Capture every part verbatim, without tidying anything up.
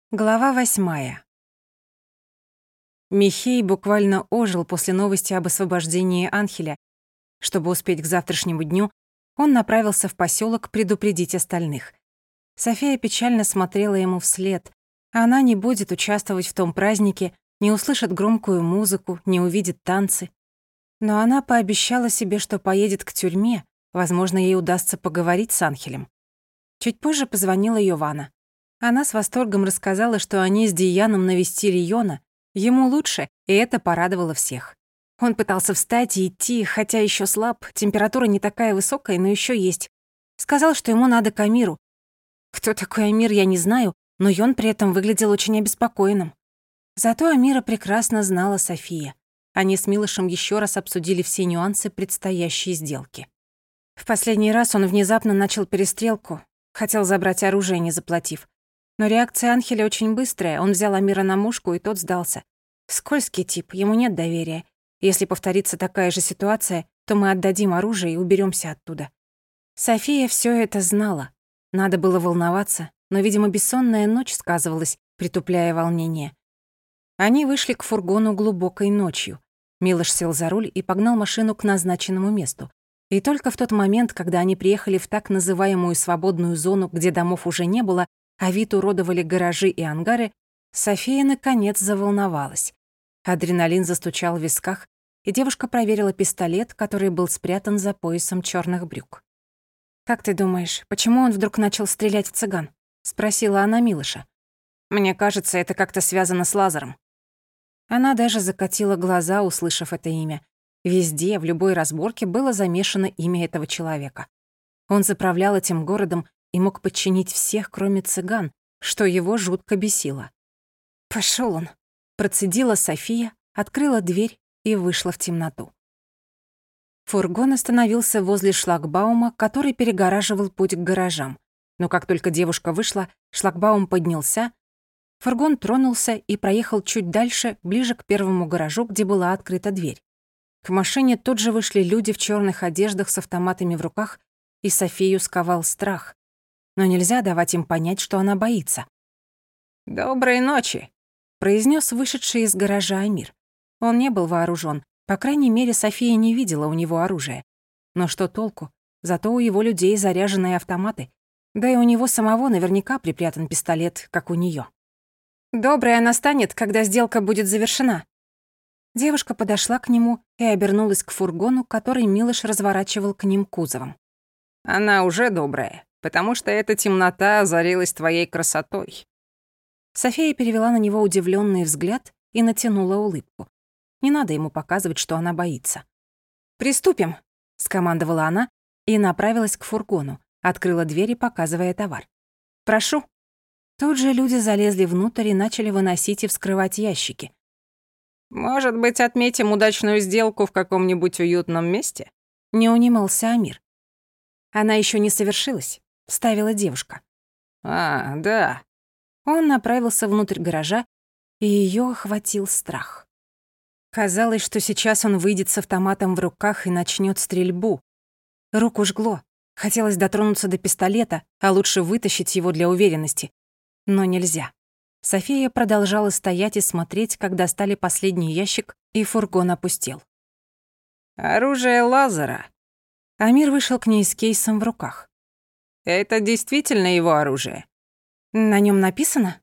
Глава восьмая. Михей буквально ожил после новости об освобождении Анхеля. Чтобы успеть к завтрашнему дню, он направился в посёлок предупредить остальных. София печально смотрела ему вслед. Она не будет участвовать в том празднике, не услышит громкую музыку, не увидит танцы. Но она пообещала себе, что поедет к тюрьме, возможно, ей удастся поговорить с Анхелем. Чуть позже позвонила Йована. Она с восторгом рассказала, что они с Дияном навестили Йона. Ему лучше, и это порадовало всех. Он пытался встать и идти, хотя еще слаб, температура не такая высокая, но еще есть. Сказал, что ему надо к Амиру. Кто такой Амир, я не знаю, но Йон при этом выглядел очень обеспокоенным. Зато Амира прекрасно знала София. Они с Милошем еще раз обсудили все нюансы предстоящей сделки. В последний раз он внезапно начал перестрелку, хотел забрать оружие, не заплатив. Но реакция Анхеля очень быстрая, он взял Амира на мушку, и тот сдался. Скользкий тип, ему нет доверия. Если повторится такая же ситуация, то мы отдадим оружие и уберёмся оттуда. София всё это знала. Надо было волноваться, но, видимо, бессонная ночь сказывалась, притупляя волнение. Они вышли к фургону глубокой ночью. Милош сел за руль и погнал машину к назначенному месту. И только в тот момент, когда они приехали в так называемую свободную зону, где домов уже не было, а вид уродовали гаражи и ангары, София наконец заволновалась. Адреналин застучал в висках, и девушка проверила пистолет, который был спрятан за поясом чёрных брюк. «Как ты думаешь, почему он вдруг начал стрелять в цыган?» — спросила она Милоша. «Мне кажется, это как-то связано с Лазаром». Она даже закатила глаза, услышав это имя. Везде, в любой разборке было замешано имя этого человека. Он заправлял этим городом и мог подчинить всех, кроме цыган, что его жутко бесило. «Пошёл он», — процедила София, открыла дверь и вышла в темноту. Фургон остановился возле шлагбаума, который перегораживал путь к гаражам. Но как только девушка вышла, шлагбаум поднялся, фургон тронулся и проехал чуть дальше, ближе к первому гаражу, где была открыта дверь. К машине тут же вышли люди в чёрных одеждах с автоматами в руках, и Софию сковал страх. Но нельзя давать им понять, что она боится. «Доброй ночи», — произнёс вышедший из гаража Амир. Он не был вооружён, по крайней мере, София не видела у него оружия. Но что толку? Зато у его людей заряженные автоматы. Да и у него самого наверняка припрятан пистолет, как у неё. «Добрая настанет, когда сделка будет завершена». Девушка подошла к нему и обернулась к фургону, который Милош разворачивал к ним кузовом. «Она уже добрая, потому что эта темнота озарилась твоей красотой». София перевела на него удивлённый взгляд и натянула улыбку. Не надо ему показывать, что она боится. «Приступим», — скомандовала она и направилась к фургону, открыла дверь, показывая товар. «Прошу». Тут же люди залезли внутрь и начали выносить и вскрывать ящики. «Может быть, отметим удачную сделку в каком-нибудь уютном месте?» — не унимался Амир. «Она ещё не совершилась», — вставила девушка. «А, да». Он направился внутрь гаража, и её охватил страх. Казалось, что сейчас он выйдет с автоматом в руках и начнёт стрельбу. Руку жгло. Хотелось дотронуться до пистолета, а лучше вытащить его для уверенности. Но нельзя. София продолжала стоять и смотреть, как достали последний ящик, и фургон опустел. «Оружие Лазара». Амир вышел к ней с кейсом в руках. «Это действительно его оружие?» «На нём написано?»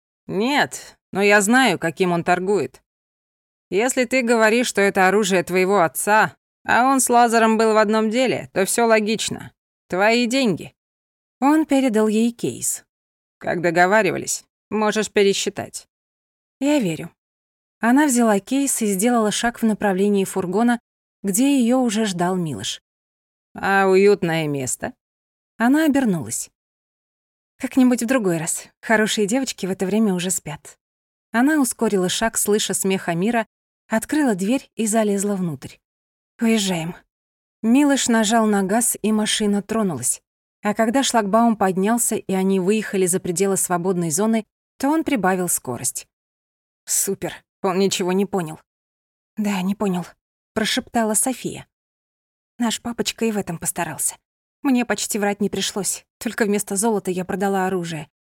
«Нет, но я знаю, каким он торгует. Если ты говоришь, что это оружие твоего отца, а он с Лазаром был в одном деле, то всё логично. Твои деньги». Он передал ей кейс. «Как договаривались, можешь пересчитать». «Я верю». Она взяла кейс и сделала шаг в направлении фургона, где её уже ждал Милош. «А уютное место?» Она обернулась. «Как-нибудь в другой раз. Хорошие девочки в это время уже спят». Она ускорила шаг, слыша смех Амира, открыла дверь и залезла внутрь. «Уезжаем». Милош нажал на газ, и машина тронулась. А когда шлагбаум поднялся, и они выехали за пределы свободной зоны, то он прибавил скорость. «Супер, он ничего не понял». «Да, не понял», — прошептала София. «Наш папочка и в этом постарался. Мне почти врать не пришлось, только вместо золота я продала оружие.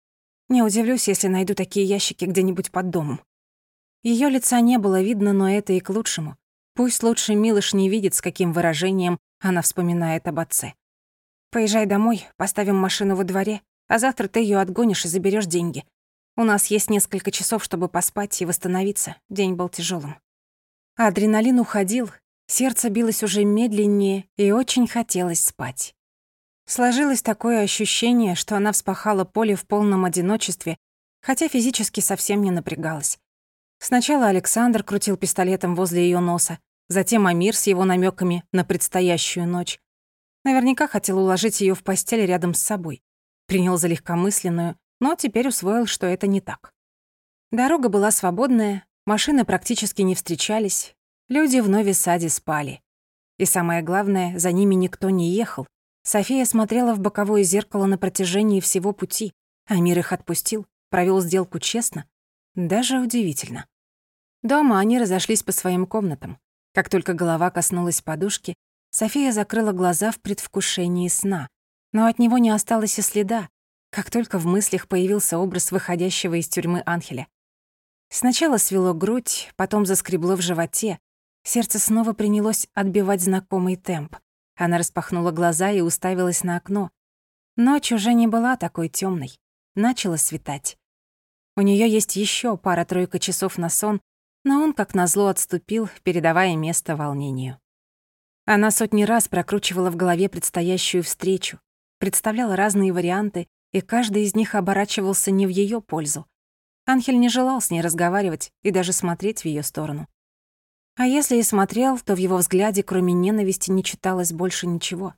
Не удивлюсь, если найду такие ящики где-нибудь под домом. Её лица не было видно, но это и к лучшему. Пусть лучше Милош не видит, с каким выражением она вспоминает об отце. «Поезжай домой, поставим машину во дворе, а завтра ты её отгонишь и заберёшь деньги. У нас есть несколько часов, чтобы поспать и восстановиться. День был тяжёлым». Адреналин уходил, сердце билось уже медленнее и очень хотелось спать. Сложилось такое ощущение, что она вспахала поле в полном одиночестве, хотя физически совсем не напрягалась. Сначала Александр крутил пистолетом возле её носа, затем Амир с его намёками на предстоящую ночь. Наверняка хотел уложить её в постель рядом с собой. Принял за легкомысленную, но теперь усвоил, что это не так. Дорога была свободная, машины практически не встречались, люди в Нови-Саде спали. И самое главное, за ними никто не ехал. София смотрела в боковое зеркало на протяжении всего пути. Амир их отпустил, провёл сделку честно. Даже удивительно. Дома они разошлись по своим комнатам. Как только голова коснулась подушки, София закрыла глаза в предвкушении сна. Но от него не осталось и следа, как только в мыслях появился образ выходящего из тюрьмы Анхеля. Сначала свело грудь, потом заскребло в животе. Сердце снова принялось отбивать знакомый темп. Она распахнула глаза и уставилась на окно. Ночь уже не была такой тёмной. Начало светать. У неё есть ещё пара-тройка часов на сон, но он, как назло, отступил, передавая место волнению. Она сотни раз прокручивала в голове предстоящую встречу, представляла разные варианты, и каждый из них оборачивался не в её пользу. Анхель не желал с ней разговаривать и даже смотреть в её сторону. А если и смотрел, то в его взгляде, кроме ненависти, не читалось больше ничего.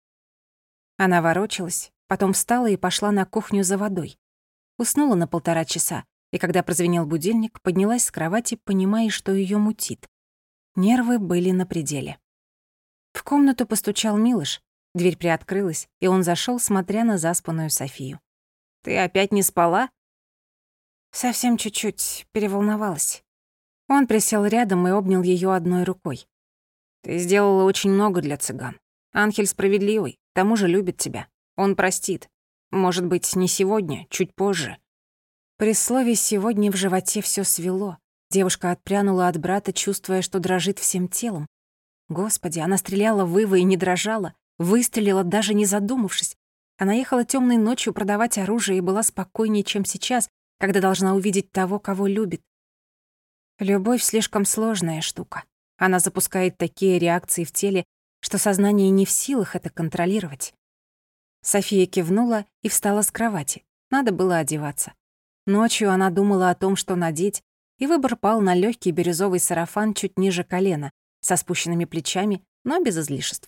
Она ворочалась, потом встала и пошла на кухню за водой. Уснула на полтора часа, и когда прозвенел будильник, поднялась с кровати, понимая, что её мутит. Нервы были на пределе. В комнату постучал Милош, дверь приоткрылась, и он зашёл, смотря на заспанную Софию. «Ты опять не спала?» «Совсем чуть-чуть, переволновалась». Он присел рядом и обнял её одной рукой. «Ты сделала очень много для цыган. Анхель справедливый, к тому же любит тебя. Он простит. Может быть, не сегодня, чуть позже». При слове «сегодня» в животе всё свело. Девушка отпрянула от брата, чувствуя, что дрожит всем телом. Господи, она стреляла в Ива и не дрожала, выстрелила, даже не задумавшись. Она ехала тёмной ночью продавать оружие и была спокойнее, чем сейчас, когда должна увидеть того, кого любит. Любовь слишком сложная штука. Она запускает такие реакции в теле, что сознание не в силах это контролировать. София кивнула и встала с кровати. Надо было одеваться. Ночью она думала о том, что надеть, и выбор пал на лёгкий бирюзовый сарафан чуть ниже колена, со спущенными плечами, но без излишеств.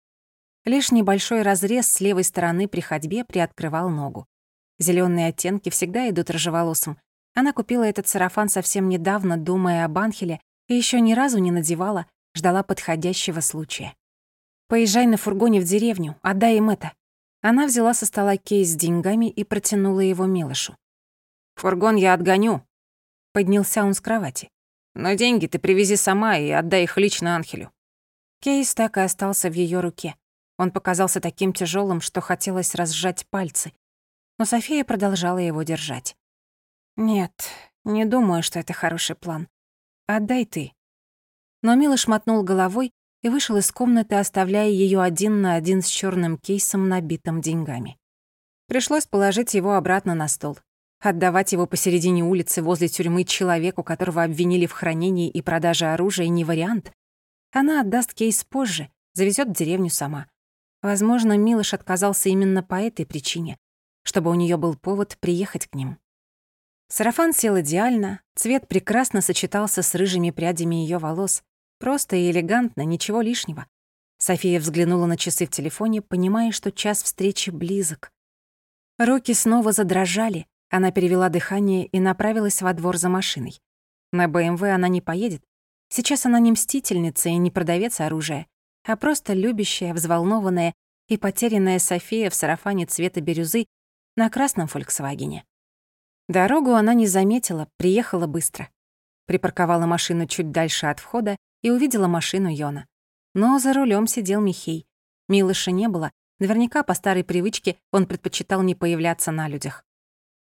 Лишь небольшой разрез с левой стороны при ходьбе приоткрывал ногу. Зелёные оттенки всегда идут рыжеволосым. Она купила этот сарафан совсем недавно, думая об Анхеле, и ещё ни разу не надевала, ждала подходящего случая. «Поезжай на фургоне в деревню, отдай им это». Она взяла со стола кейс с деньгами и протянула его Милошу. «Фургон я отгоню», — поднялся он с кровати. «Но деньги ты привези сама и отдай их лично Анхелю». Кейс так и остался в её руке. Он показался таким тяжёлым, что хотелось разжать пальцы. Но София продолжала его держать. «Нет, не думаю, что это хороший план. Отдай ты». Но Милош мотнул головой и вышел из комнаты, оставляя её один на один с чёрным кейсом, набитым деньгами. Пришлось положить его обратно на стол. Отдавать его посередине улицы возле тюрьмы человеку, которого обвинили в хранении и продаже оружия, не вариант. Она отдаст кейс позже, завезёт в деревню сама. Возможно, Милош отказался именно по этой причине, чтобы у неё был повод приехать к ним. Сарафан сел идеально, цвет прекрасно сочетался с рыжими прядями её волос. Просто и элегантно, ничего лишнего. София взглянула на часы в телефоне, понимая, что час встречи близок. Руки снова задрожали, она перевела дыхание и направилась во двор за машиной. На бэ эм вэ она не поедет. Сейчас она не мстительница и не продавец оружия, а просто любящая, взволнованная и потерянная София в сарафане цвета бирюзы на красном «Фольксвагене». Дорогу она не заметила, приехала быстро. Припарковала машину чуть дальше от входа и увидела машину Йона. Но за рулем сидел Михей. Милоша не было, наверняка по старой привычке он предпочитал не появляться на людях.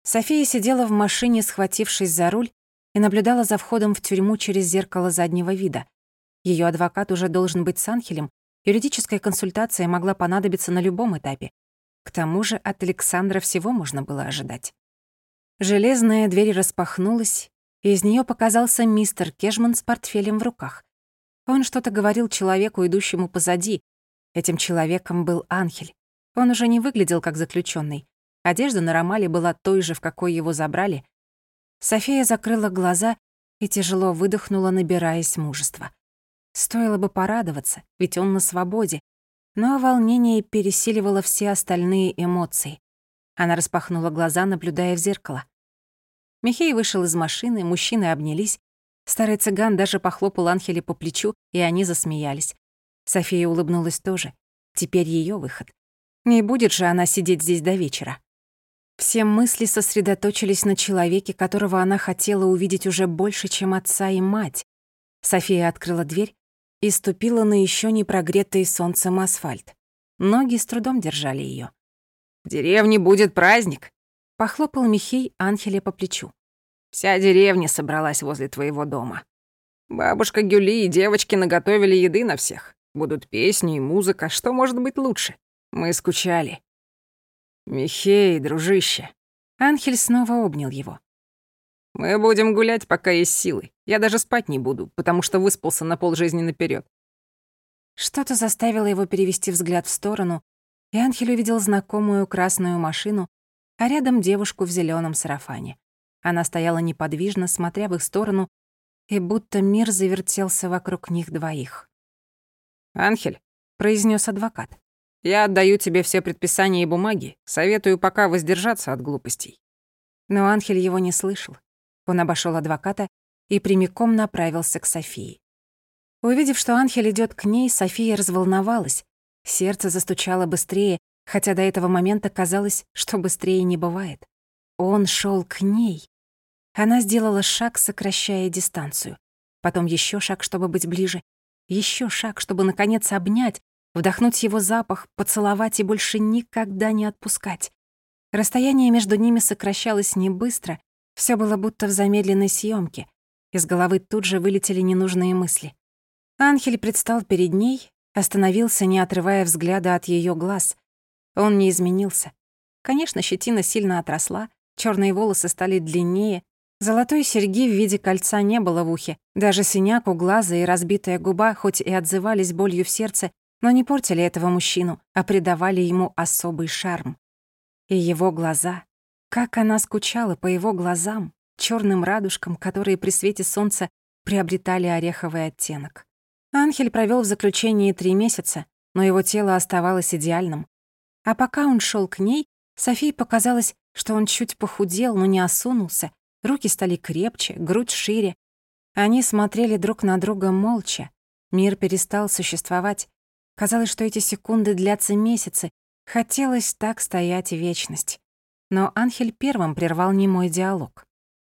София сидела в машине, схватившись за руль, и наблюдала за входом в тюрьму через зеркало заднего вида. Её адвокат уже должен быть с Анхелем, юридическая консультация могла понадобиться на любом этапе. К тому же от Александра всего можно было ожидать. Железная дверь распахнулась, и из неё показался мистер Кешман с портфелем в руках. Он что-то говорил человеку, идущему позади. Этим человеком был Анхель. Он уже не выглядел как заключённый. Одежда на Ромале была той же, в какой его забрали. София закрыла глаза и тяжело выдохнула, набираясь мужества. Стоило бы порадоваться, ведь он на свободе. Но волнение пересиливало все остальные эмоции. Она распахнула глаза, наблюдая в зеркало. Михей вышел из машины, мужчины обнялись. Старый цыган даже похлопал Анхеля по плечу, и они засмеялись. София улыбнулась тоже. Теперь её выход. Не будет же она сидеть здесь до вечера. Все мысли сосредоточились на человеке, которого она хотела увидеть уже больше, чем отца и мать. София открыла дверь и ступила на ещё не прогретый солнцем асфальт. Ноги с трудом держали её. «В деревне будет праздник», — похлопал Михей Анхеля по плечу. «Вся деревня собралась возле твоего дома. Бабушка Гюли и девочки наготовили еды на всех. Будут песни и музыка, что может быть лучше? Мы скучали». «Михей, дружище». Анхель снова обнял его. «Мы будем гулять, пока есть силы. Я даже спать не буду, потому что выспался на полжизни наперёд». Что-то заставило его перевести взгляд в сторону, и Анхель увидел знакомую красную машину, а рядом девушку в зелёном сарафане. Она стояла неподвижно, смотря в их сторону, и будто мир завертелся вокруг них двоих. «Анхель», — произнёс адвокат, — «я отдаю тебе все предписания и бумаги. Советую пока воздержаться от глупостей». Но Анхель его не слышал. Он обошёл адвоката и прямиком направился к Софии. Увидев, что Анхель идёт к ней, София разволновалась. Сердце застучало быстрее, хотя до этого момента казалось, что быстрее не бывает. Он шёл к ней. Она сделала шаг, сокращая дистанцию. Потом ещё шаг, чтобы быть ближе. Ещё шаг, чтобы, наконец, обнять, вдохнуть его запах, поцеловать и больше никогда не отпускать. Расстояние между ними сокращалось не быстро, всё было будто в замедленной съёмке. Из головы тут же вылетели ненужные мысли. Анхель предстал перед ней, остановился, не отрывая взгляда от её глаз. Он не изменился. Конечно, щетина сильно отросла, чёрные волосы стали длиннее, золотой серьги в виде кольца не было в ухе, даже синяк у глаза и разбитая губа, хоть и отзывались болью в сердце, но не портили этого мужчину, а придавали ему особый шарм. И его глаза. Как она скучала по его глазам, чёрным радужкам, которые при свете солнца приобретали ореховый оттенок. Анхель провёл в заключении три месяца, но его тело оставалось идеальным. А пока он шёл к ней, Софии показалось, что он чуть похудел, но не осунулся, руки стали крепче, грудь шире. Они смотрели друг на друга молча. Мир перестал существовать. Казалось, что эти секунды длятся месяцы. Хотелось так стоять вечность. Но Анхель первым прервал немой диалог.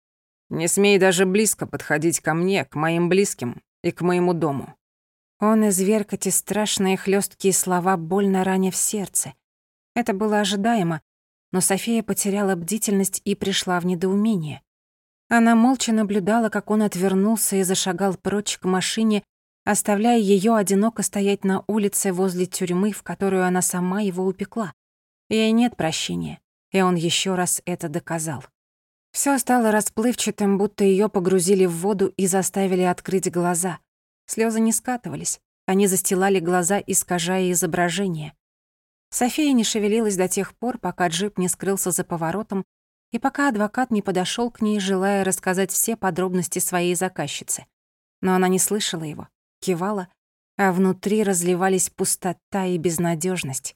«Не смей даже близко подходить ко мне, к моим близким и к моему дому». Он изверг эти страшные хлёсткие слова, больно раня в сердце. Это было ожидаемо, но София потеряла бдительность и пришла в недоумение. Она молча наблюдала, как он отвернулся и зашагал прочь к машине, оставляя её одиноко стоять на улице возле тюрьмы, в которую она сама его упекла. Ей нет прощения, и он ещё раз это доказал. Всё стало расплывчатым, будто её погрузили в воду и заставили открыть глаза. Слёзы не скатывались, они застилали глаза, искажая изображение. София не шевелилась до тех пор, пока джип не скрылся за поворотом, и пока адвокат не подошёл к ней, желая рассказать все подробности своей заказчицы. Но она не слышала его, кивала, а внутри разливались пустота и безнадёжность.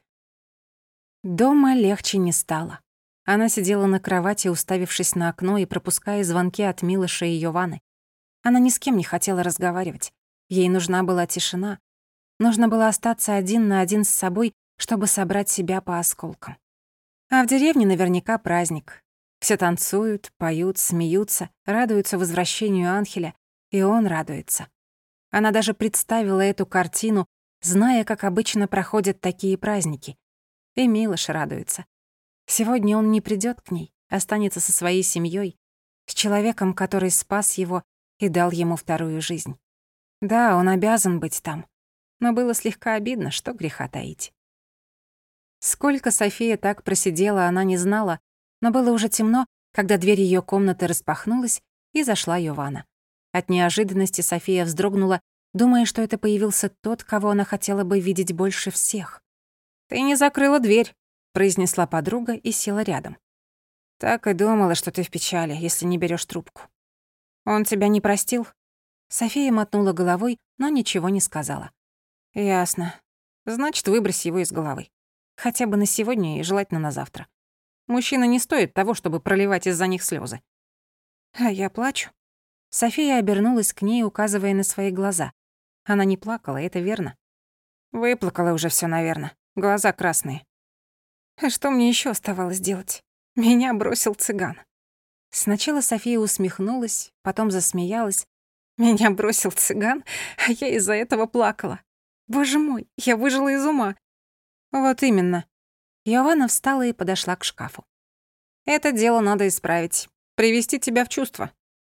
Дома легче не стало. Она сидела на кровати, уставившись на окно и пропуская звонки от Милоша и Йованы. Она ни с кем не хотела разговаривать. Ей нужна была тишина. Нужно было остаться один на один с собой, чтобы собрать себя по осколкам. А в деревне наверняка праздник. Все танцуют, поют, смеются, радуются возвращению Анхеля, и он радуется. Она даже представила эту картину, зная, как обычно проходят такие праздники. И Милош радуется. Сегодня он не придёт к ней, останется со своей семьей, с человеком, который спас его и дал ему вторую жизнь. Да, он обязан быть там, но было слегка обидно, что греха таить. Сколько София так просидела, она не знала, но было уже темно, когда дверь её комнаты распахнулась, и зашла Йована. От неожиданности София вздрогнула, думая, что это появился тот, кого она хотела бы видеть больше всех. «Ты не закрыла дверь», — произнесла подруга и села рядом. «Так и думала, что ты в печали, если не берёшь трубку. Он тебя не простил?» София мотнула головой, но ничего не сказала. «Ясно. Значит, выбрось его из головы. Хотя бы на сегодня и желательно на завтра. Мужчина не стоит того, чтобы проливать из-за них слёзы». «А я плачу». София обернулась к ней, указывая на свои глаза. Она не плакала, это верно. Выплакала уже всё, наверное. Глаза красные. А что мне ещё оставалось делать? Меня бросил цыган. Сначала София усмехнулась, потом засмеялась. Меня бросил цыган, а я из-за этого плакала. Боже мой, я выжила из ума. Вот именно. Йована встала и подошла к шкафу. Это дело надо исправить. Привести тебя в чувство.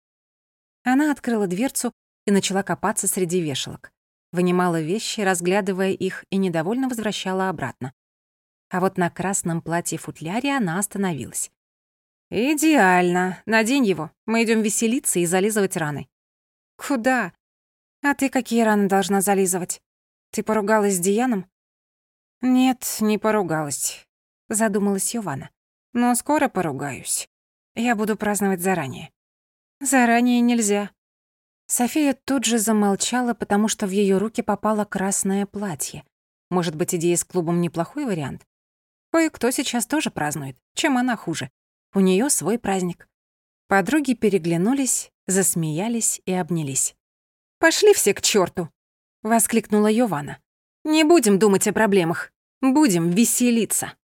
Она открыла дверцу и начала копаться среди вешалок. Вынимала вещи, разглядывая их, и недовольно возвращала обратно. А вот на красном платье-футляре она остановилась. «Идеально. Надень его. Мы идём веселиться и зализывать раны». «Куда? А ты какие раны должна зализывать? Ты поругалась с Дианом?» «Нет, не поругалась», — задумалась Йована. «Но скоро поругаюсь. Я буду праздновать заранее». «Заранее нельзя». София тут же замолчала, потому что в её руки попало красное платье. Может быть, идея с клубом неплохой вариант? Кое-кто сейчас тоже празднует. Чем она хуже? У неё свой праздник. Подруги переглянулись, засмеялись и обнялись. «Пошли все к чёрту!» — воскликнула Йована. «Не будем думать о проблемах. Будем веселиться».